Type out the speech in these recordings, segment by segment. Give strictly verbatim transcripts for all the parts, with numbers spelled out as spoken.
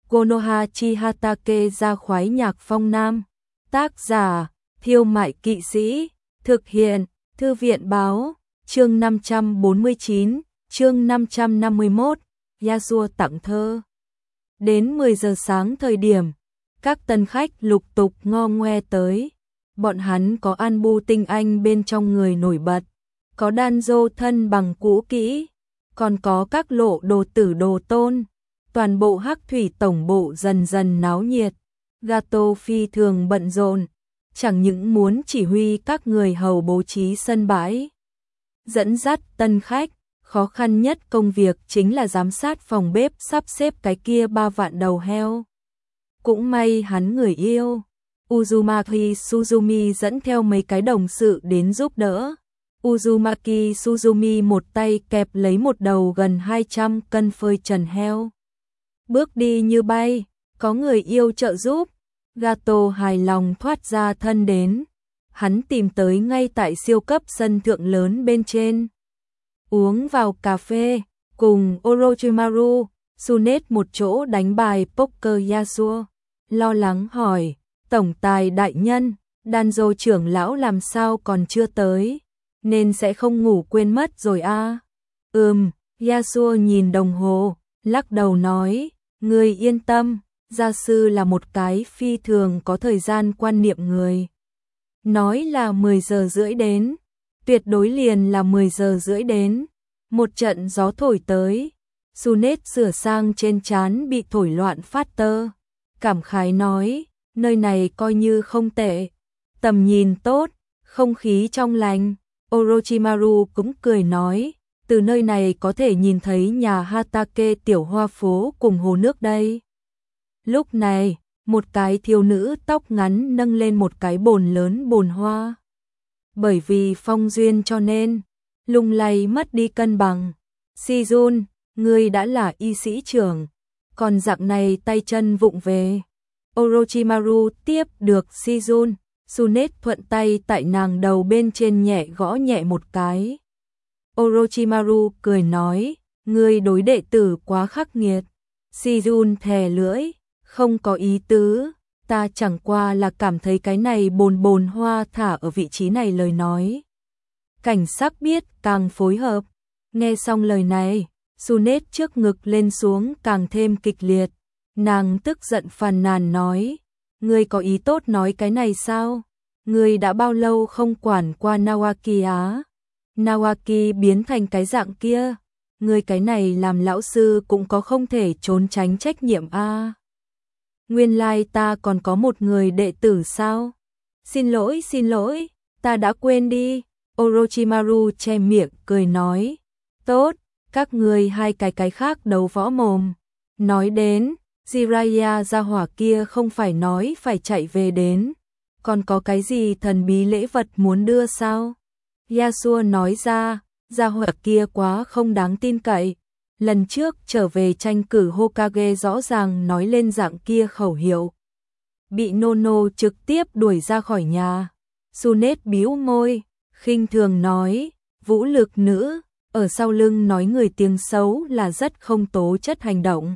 Konoha Chihatake ra khoái nhạc phong nam. Tác giả, Thiêu Mại Kỵ Sĩ. Thực hiện, Thư viện báo. Chương năm trăm bốn mươi chín, chương năm trăm năm mươi mốt, Yasuo tặng thơ. Đến mười giờ sáng thời điểm, các tân khách lục tục ngo ngoe tới. Bọn hắn có Anbu tinh anh bên trong người nổi bật, có Danzo thân bằng cũ kỹ, còn có các lộ đồ tử đồ tôn. Toàn bộ Hắc Thủy tổng bộ dần dần náo nhiệt. Gato phi thường bận rộn, chẳng những muốn chỉ huy các người hầu bố trí sân bãi, dẫn dắt tân khách, khó khăn nhất công việc chính là giám sát phòng bếp sắp xếp cái kia ba vạn đầu heo. Cũng may hắn người yêu Uzumaki Suzumi dẫn theo mấy cái đồng sự đến giúp đỡ. Uzumaki Suzumi một tay kẹp lấy một đầu gần hai trăm cân phơi trần heo. Bước đi như bay, có người yêu trợ giúp. Gato hài lòng thoát ra thân đến. Hắn tìm tới ngay tại siêu cấp sân thượng lớn bên trên. Uống vào cà phê, cùng Orochimaru, Tsunade một chỗ đánh bài poker. Yasuo lo lắng hỏi, tổng tài đại nhân, Danzo trưởng lão làm sao còn chưa tới, nên sẽ không ngủ quên mất rồi a? À? Ừm, Yasuo nhìn đồng hồ, lắc đầu nói, ngươi yên tâm, gia sư là một cái phi thường có thời gian quan niệm người. Nói là mười giờ rưỡi đến, tuyệt đối liền là mười giờ rưỡi đến. Một trận gió thổi tới, Tsunade sửa sang trên trán bị thổi loạn phát tơ, cảm khái nói, nơi này coi như không tệ, tầm nhìn tốt, không khí trong lành. Orochimaru cũng cười nói, từ nơi này có thể nhìn thấy nhà Hatake tiểu hoa phố cùng hồ nước đây. Lúc này, một cái thiếu nữ tóc ngắn nâng lên một cái bồn lớn bồn hoa. Bởi vì phong duyên cho nên, lung lay mất đi cân bằng. Shizun, ngươi đã là y sĩ trưởng, còn dạng này tay chân vụng về. Orochimaru tiếp được Shizun, Tsunade thuận tay tại nàng đầu bên trên nhẹ gõ nhẹ một cái. Orochimaru cười nói, ngươi đối đệ tử quá khắc nghiệt. Shizun thè lưỡi, không có ý tứ, ta chẳng qua là cảm thấy cái này bồn bồn hoa thả ở vị trí này lời nói. Cảnh sắc biết càng phối hợp. Nghe xong lời này, Tsunade trước ngực lên xuống càng thêm kịch liệt. Nàng tức giận phàn nàn nói, ngươi có ý tốt nói cái này sao? Ngươi đã bao lâu không quản qua Nawaki á? Nawaki biến thành cái dạng kia, ngươi cái này làm lão sư cũng có không thể trốn tránh trách nhiệm a. À? Nguyên lai ta còn có một người đệ tử sao? Xin lỗi, xin lỗi, ta đã quên đi. Orochimaru che miệng cười nói, tốt, các ngươi hai cái cái khác đấu võ mồm. Nói đến, Jiraiya gia hỏa kia không phải nói phải chạy về đến, còn có cái gì thần bí lễ vật muốn đưa sao? Yasuo nói ra, gia hỏa kia quá không đáng tin cậy. Lần trước trở về tranh cử Hokage rõ ràng nói lên dạng kia khẩu hiệu, bị Nono trực tiếp đuổi ra khỏi nhà. Tsunade bĩu môi, khinh thường nói, vũ lực nữ, ở sau lưng nói người tiếng xấu là rất không tố chất hành động.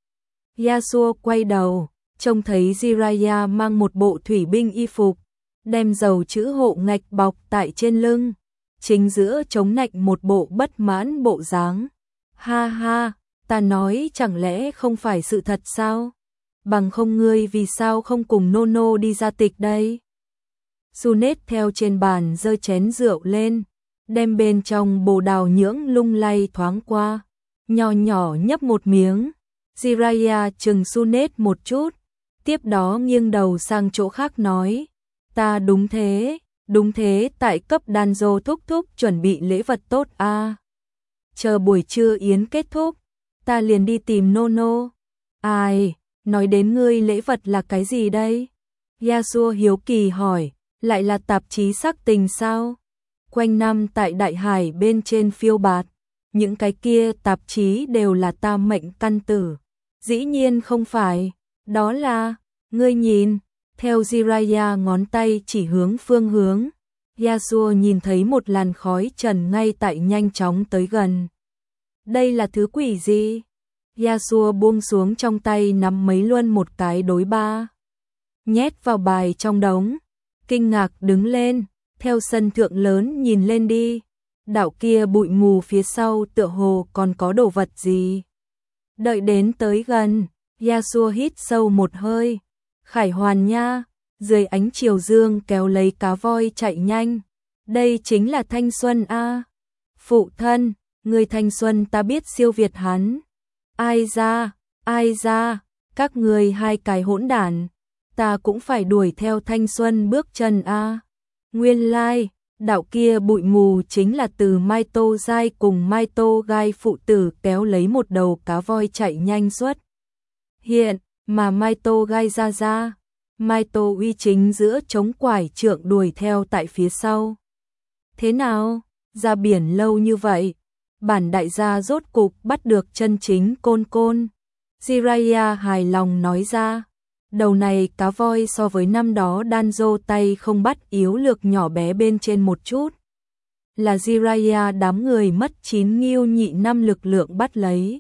Yasuo quay đầu, trông thấy Jiraiya mang một bộ thủy binh y phục, đem dầu chữ hộ ngạch bọc tại trên lưng, chính giữa chống nạnh một bộ bất mãn bộ dáng. Ha ha, ta nói chẳng lẽ không phải sự thật sao? Bằng không ngươi vì sao không cùng Nono đi ra tịch đây? Tsunade theo trên bàn giơ chén rượu lên, đem bên trong bồ đào nhưỡng lung lay thoáng qua, nhỏ nhỏ nhấp một miếng. Jiraiya chừng Tsunade một chút, tiếp đó nghiêng đầu sang chỗ khác nói, ta đúng thế, đúng thế, tại cấp Danzo thúc thúc chuẩn bị lễ vật tốt a. À. Chờ buổi trưa yến kết thúc, ta liền đi tìm Nono. Ai, nói đến ngươi lễ vật là cái gì đây? Yasuo hiếu kỳ hỏi, lại là tạp chí sắc tình sao? Quanh năm tại đại hải bên trên phiêu bạt, những cái kia tạp chí đều là ta mệnh căn tử. Dĩ nhiên không phải, đó là, ngươi nhìn, theo Jiraiya ngón tay chỉ hướng phương hướng. Yasuo nhìn thấy một làn khói trần ngay tại nhanh chóng tới gần. Đây là thứ quỷ gì? Yasuo buông xuống trong tay nắm mấy luân một cái đối ba. Nhét vào bài trong đống. Kinh ngạc đứng lên, theo sân thượng lớn nhìn lên đi. Đạo kia bụi mù phía sau tựa hồ còn có đồ vật gì. Đợi đến tới gần, Yasuo hít sâu một hơi. Khải hoàn nha, dưới ánh chiều dương kéo lấy cá voi chạy nhanh. Đây chính là thanh xuân a. Phụ thân, người thanh xuân ta biết siêu việt hắn. Ai ra, ai ra, các người hai cái hỗn đản, ta cũng phải đuổi theo thanh xuân bước chân a. Nguyên lai, like, đạo kia bụi mù chính là từ Mai Tô Giai cùng Mai Tô Gai phụ tử kéo lấy một đầu cá voi chạy nhanh xuất. Hiện, mà Mai Tô Gai ra ra, Mai Tô Uy chính giữa chống quải trượng đuổi theo tại phía sau. Thế nào, ra biển lâu như vậy, bản đại gia rốt cục bắt được chân chính côn côn. Jiraiya hài lòng nói ra, đầu này cá voi so với năm đó Danzo tay không bắt yếu lược nhỏ bé bên trên một chút. Là Jiraiya đám người mất chín nghiêu nhị năm lực lượng bắt lấy.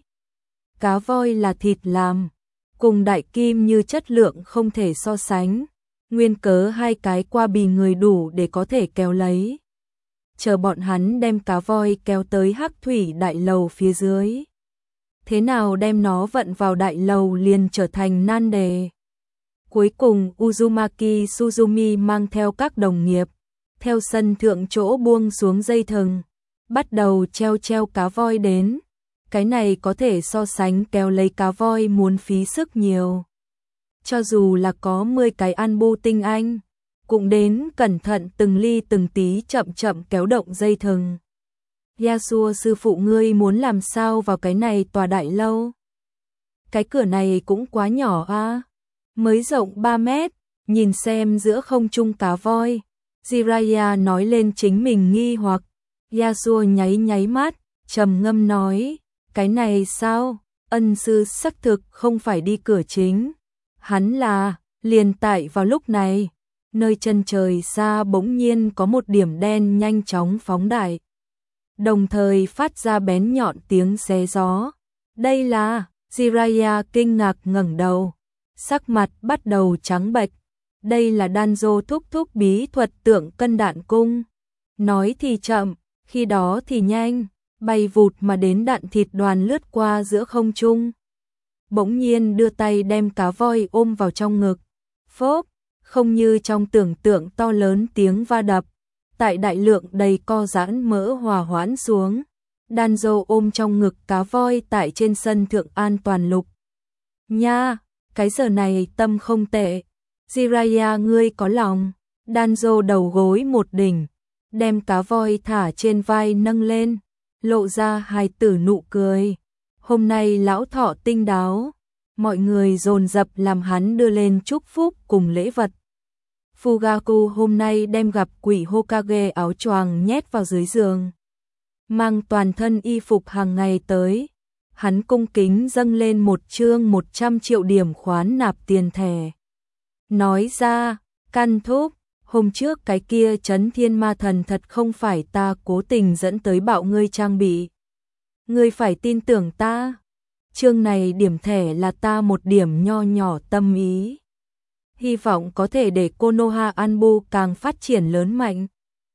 Cá voi là thịt làm, cùng đại kim như chất lượng không thể so sánh. Nguyên cớ hai cái qua bì người đủ để có thể kéo lấy. Chờ bọn hắn đem cá voi kéo tới hắc thủy đại lầu phía dưới. Thế nào đem nó vận vào đại lầu liền trở thành nan đề. Cuối cùng Uzumaki Suzumi mang theo các đồng nghiệp, theo sân thượng chỗ buông xuống dây thừng, bắt đầu treo treo cá voi đến. Cái này có thể so sánh kéo lấy cá voi muốn phí sức nhiều. Cho dù là có mười cái ăn bu tinh anh, cũng đến cẩn thận từng ly từng tí chậm chậm kéo động dây thừng. Yasuo sư phụ ngươi muốn làm sao vào cái này tòa đại lâu? Cái cửa này cũng quá nhỏ a, mới rộng ba mét, nhìn xem giữa không trung cá voi. Jiraiya nói lên chính mình nghi hoặc. Yasuo nháy nháy mắt, trầm ngâm nói, cái này sao? Ân sư xác thực không phải đi cửa chính. Hắn là, liền tại vào lúc này, nơi chân trời xa bỗng nhiên có một điểm đen nhanh chóng phóng đại. Đồng thời phát ra bén nhọn tiếng xé gió. Đây là, Jiraiya kinh ngạc ngẩng đầu, sắc mặt bắt đầu trắng bệch. Đây là Danzo thúc thúc bí thuật tượng cân đạn cung. Nói thì chậm, khi đó thì nhanh, bay vụt mà đến đạn thịt đoàn lướt qua giữa không trung. Bỗng nhiên đưa tay đem cá voi ôm vào trong ngực. Phốp, không như trong tưởng tượng to lớn tiếng va đập. Tại đại lượng đầy co giãn mỡ hòa hoãn xuống. Danzo ôm trong ngực cá voi tại trên sân thượng an toàn lục. Nha, cái giờ này tâm không tệ. Jiraiya ngươi có lòng. Danzo đầu gối một đỉnh, đem cá voi thả trên vai nâng lên, lộ ra hài tử nụ cười. Hôm nay lão thọ tinh đáo, mọi người dồn dập làm hắn đưa lên chúc phúc cùng lễ vật. Fugaku hôm nay đem gặp quỷ Hokage áo choàng nhét vào dưới giường, mang toàn thân y phục hàng ngày tới. Hắn cung kính dâng lên một chương một trăm triệu điểm khoán nạp tiền thẻ. Nói ra, căn thúc, hôm trước cái kia Chấn Thiên Ma Thần thật không phải ta cố tình dẫn tới bạo ngươi trang bị. Ngươi phải tin tưởng ta. Chương này điểm thẻ là ta một điểm nho nhỏ tâm ý. Hy vọng có thể để Konoha Anbu càng phát triển lớn mạnh.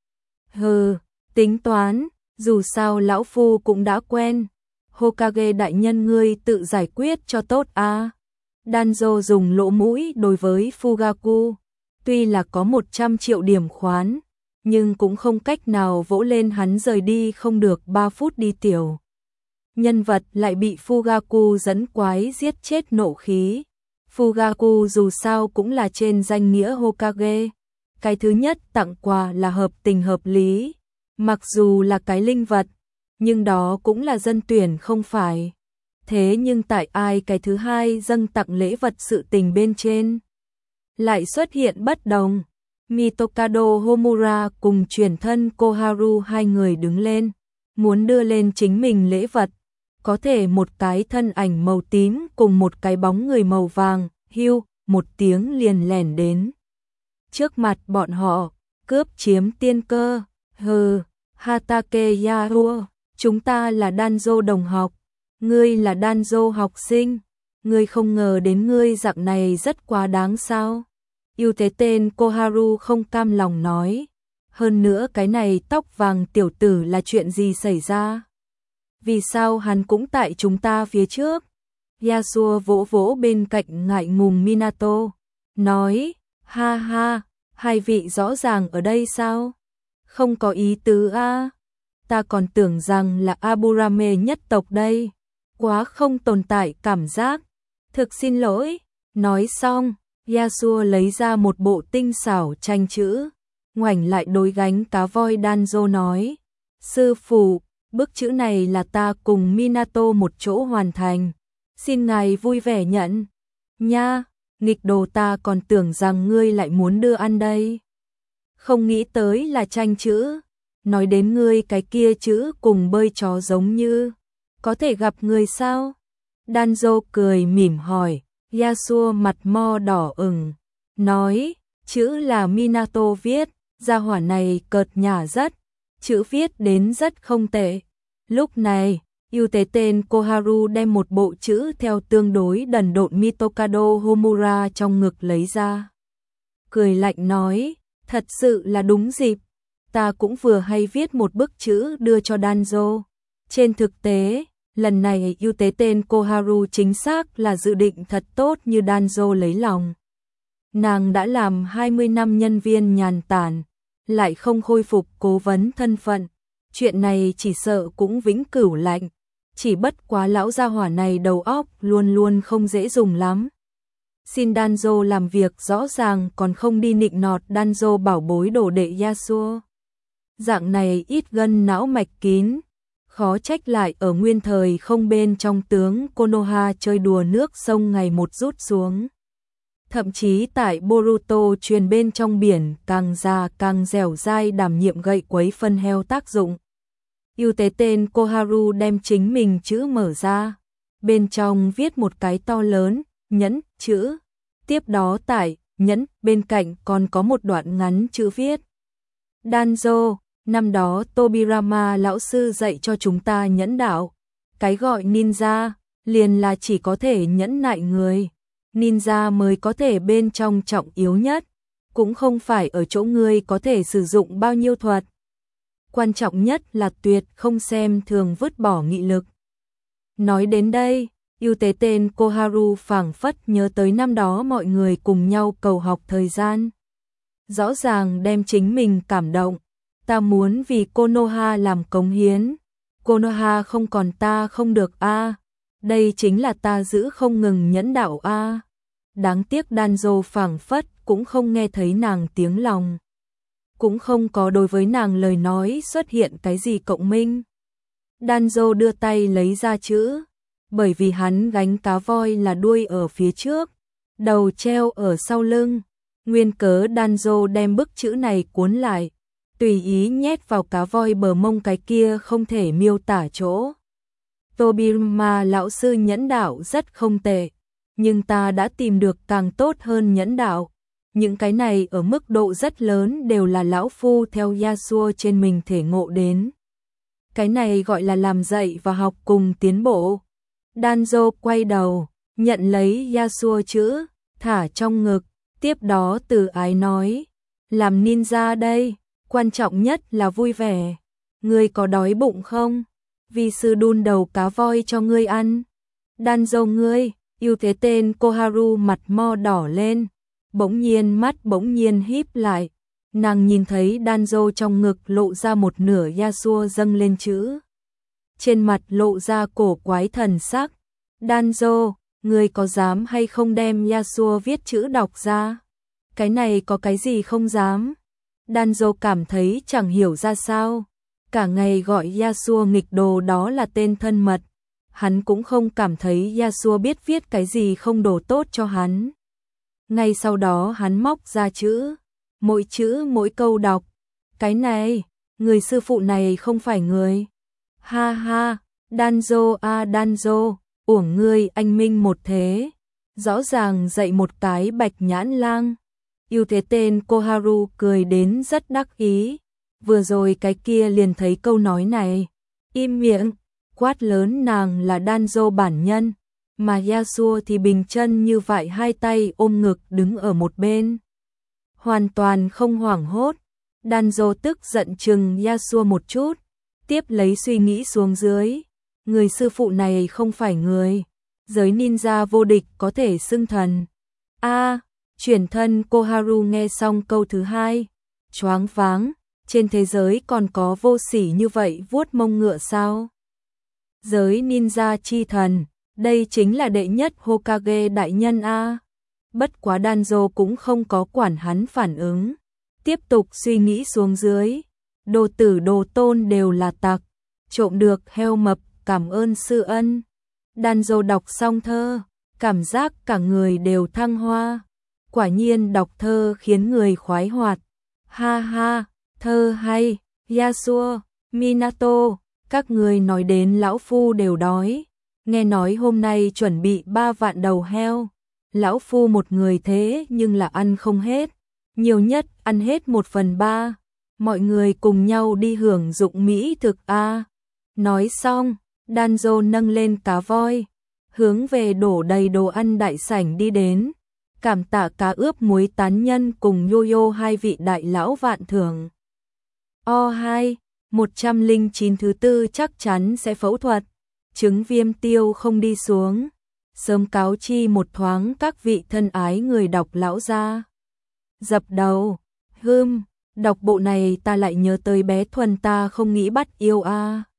Hừ, tính toán, dù sao lão phu cũng đã quen. Hokage đại nhân ngươi tự giải quyết cho tốt a. À. Danzo dùng lỗ mũi đối với Fugaku. Tuy là có một trăm triệu điểm khoán, nhưng cũng không cách nào vỗ lên hắn rời đi không được ba phút đi tiểu. Nhân vật lại bị Fugaku dẫn quái giết chết nộ khí. Fugaku dù sao cũng là trên danh nghĩa Hokage. Cái thứ nhất tặng quà là hợp tình hợp lý. Mặc dù là cái linh vật, nhưng đó cũng là dân tuyển không phải. Thế nhưng tại ai cái thứ hai dâng tặng lễ vật sự tình bên trên lại xuất hiện bất đồng. Mitokado Homura cùng truyền thân Koharu hai người đứng lên, muốn đưa lên chính mình lễ vật. Có thể một cái thân ảnh màu tím cùng một cái bóng người màu vàng, hưu, một tiếng liền lẻn đến. Trước mặt bọn họ, cướp chiếm tiên cơ, hừ, Hatake Yahua, chúng ta là Danzo đồng học. Ngươi là Danzo học sinh, ngươi không ngờ đến ngươi dạng này rất quá đáng sao? Yêu thế tên Koharu không cam lòng nói. Hơn nữa cái này tóc vàng tiểu tử là chuyện gì xảy ra? Vì sao hắn cũng tại chúng ta phía trước? Yasuo vỗ vỗ bên cạnh ngại ngùng Minato, nói, ha ha, hai vị rõ ràng ở đây sao? Không có ý tứ a, ta còn tưởng rằng là Aburame nhất tộc đây, quá không tồn tại cảm giác. Thực xin lỗi, nói xong, Yasuo lấy ra một bộ tinh xảo tranh chữ, ngoảnh lại đối gánh cá voi Danzo nói, sư phụ, bức chữ này là ta cùng Minato một chỗ hoàn thành, xin ngài vui vẻ nhận. Nha, nghịch đồ, ta còn tưởng rằng ngươi lại muốn đưa ăn đây. Không nghĩ tới là tranh chữ, nói đến ngươi cái kia chữ cùng bơi chó giống như, có thể gặp người sao? Danzo cười mỉm hỏi, Yasuo mặt mo đỏ ửng, nói, chữ là Minato viết, gia hỏa này cợt nhả rất, chữ viết đến rất không tệ. Lúc này, yêu tế tên Koharu đem một bộ chữ theo tương đối đần độn Mitokado Homura trong ngực lấy ra. Cười lạnh nói, thật sự là đúng dịp, ta cũng vừa hay viết một bức chữ đưa cho Danzo. Trên thực tế, lần này yêu tế tên Koharu chính xác là dự định thật tốt như Danzo lấy lòng. Nàng đã làm hai mươi năm nhân viên nhàn tản, lại không khôi phục cố vấn thân phận. Chuyện này chỉ sợ cũng vĩnh cửu lạnh, chỉ bất quá lão gia hỏa này đầu óc luôn luôn không dễ dùng lắm. Xin Danzo làm việc rõ ràng còn không đi nịnh nọt Danzo bảo bối đồ đệ Yasuo. Dạng này ít gân não mạch kín, khó trách lại ở nguyên thời không bên trong tướng Konoha chơi đùa nước sông ngày một rút xuống. Thậm chí tại Boruto truyền bên trong biển càng già càng dẻo dai đảm nhiệm gậy quấy phân heo tác dụng. Yêu tế tên Koharu đem chính mình chữ mở ra, bên trong viết một cái to lớn, nhẫn, chữ. Tiếp đó tại, nhẫn, bên cạnh còn có một đoạn ngắn chữ viết. Danzo, năm đó Tobirama lão sư dạy cho chúng ta nhẫn đạo. Cái gọi ninja, liền là chỉ có thể nhẫn nại người. Ninja mới có thể bên trong trọng yếu nhất, cũng không phải ở chỗ ngươi có thể sử dụng bao nhiêu thuật. Quan trọng nhất là tuyệt không xem thường vứt bỏ nghị lực. Nói đến đây, yêu tế tên Koharu phảng phất nhớ tới năm đó mọi người cùng nhau cầu học thời gian. Rõ ràng đem chính mình cảm động, ta muốn vì Konoha làm cống hiến. Konoha không còn ta không được a. Đây chính là ta giữ không ngừng nhẫn đạo a. Đáng tiếc Danzo phảng phất cũng không nghe thấy nàng tiếng lòng, cũng không có đối với nàng lời nói xuất hiện cái gì cộng minh. Danzo đưa tay lấy ra chữ, bởi vì hắn gánh cá voi là đuôi ở phía trước, đầu treo ở sau lưng, nguyên cớ Danzo đem bức chữ này cuốn lại, tùy ý nhét vào cá voi bờ mông cái kia không thể miêu tả chỗ. Tobirama lão sư nhẫn đạo rất không tệ, nhưng ta đã tìm được càng tốt hơn nhẫn đạo. Những cái này ở mức độ rất lớn đều là lão phu theo Yasuo trên mình thể ngộ đến. Cái này gọi là làm dạy và học cùng tiến bộ. Danzo quay đầu, nhận lấy Yasuo chữ, thả trong ngực, tiếp đó từ ái nói, làm ninja đây, quan trọng nhất là vui vẻ. Ngươi có đói bụng không? Vi sư đun đầu cá voi cho ngươi ăn. Danzo ngươi, yêu thế tên Koharu mặt mo đỏ lên, bỗng nhiên mắt bỗng nhiên híp lại, nàng nhìn thấy Danzo trong ngực lộ ra một nửa Yasuo dâng lên chữ. Trên mặt lộ ra cổ quái thần sắc. Danzo, ngươi có dám hay không đem Yasuo viết chữ đọc ra? Cái này có cái gì không dám? Danzo cảm thấy chẳng hiểu ra sao. Cả ngày gọi Yasuo nghịch đồ đó là tên thân mật. Hắn cũng không cảm thấy Yasuo biết viết cái gì không đồ tốt cho hắn. Ngay sau đó hắn móc ra chữ, mỗi chữ mỗi câu đọc. Cái này, người sư phụ này không phải người. Ha ha, Danzo a à Danzo, uổng ngươi anh minh một thế. Rõ ràng dạy một cái bạch nhãn lang. Yêu thế tên Koharu cười đến rất đắc ý. Vừa rồi cái kia liền thấy câu nói này. Im miệng, quát lớn nàng là Danzo bản nhân, mà Yasuo thì bình chân như vậy, hai tay ôm ngực đứng ở một bên. Hoàn toàn không hoảng hốt. Danzo tức giận chừng Yasuo một chút, tiếp lấy suy nghĩ xuống dưới. Người sư phụ này không phải người giới ninja vô địch có thể xưng thần. A, chuyển thân Koharu nghe xong câu thứ hai, choáng váng, trên thế giới còn có vô sỉ như vậy vuốt mông ngựa sao? Giới ninja chi thần, đây chính là đệ nhất Hokage đại nhân a. Bất quá Danzo cũng không có quản hắn phản ứng, tiếp tục suy nghĩ xuống dưới. Đồ tử đồ tôn đều là tặc, trộm được heo mập, cảm ơn sư ân. Danzo đọc xong thơ, cảm giác cả người đều thăng hoa. Quả nhiên đọc thơ khiến người khoái hoạt. Ha ha, thơ hay, Yasuo, Minato, các người nói đến lão phu đều đói. Nghe nói hôm nay chuẩn bị ba vạn đầu heo. Lão phu một người thế nhưng là ăn không hết, nhiều nhất ăn hết một phần ba. Mọi người cùng nhau đi hưởng dụng mỹ thực a. Nói xong, Danzo nâng lên cá voi, hướng về đổ đầy đồ ăn đại sảnh đi đến. Cảm tạ cá ướp muối tán nhân cùng Yo-Yo hai vị đại lão vạn thưởng. O hai, một trăm lẻ chín thứ tư chắc chắn sẽ phẫu thuật, chứng viêm tiêu không đi xuống. Sớm cáo chi một thoáng các vị thân ái người đọc lão gia. Dập đầu, hưm, đọc bộ này ta lại nhớ tới bé Thuần ta không nghĩ bắt yêu a.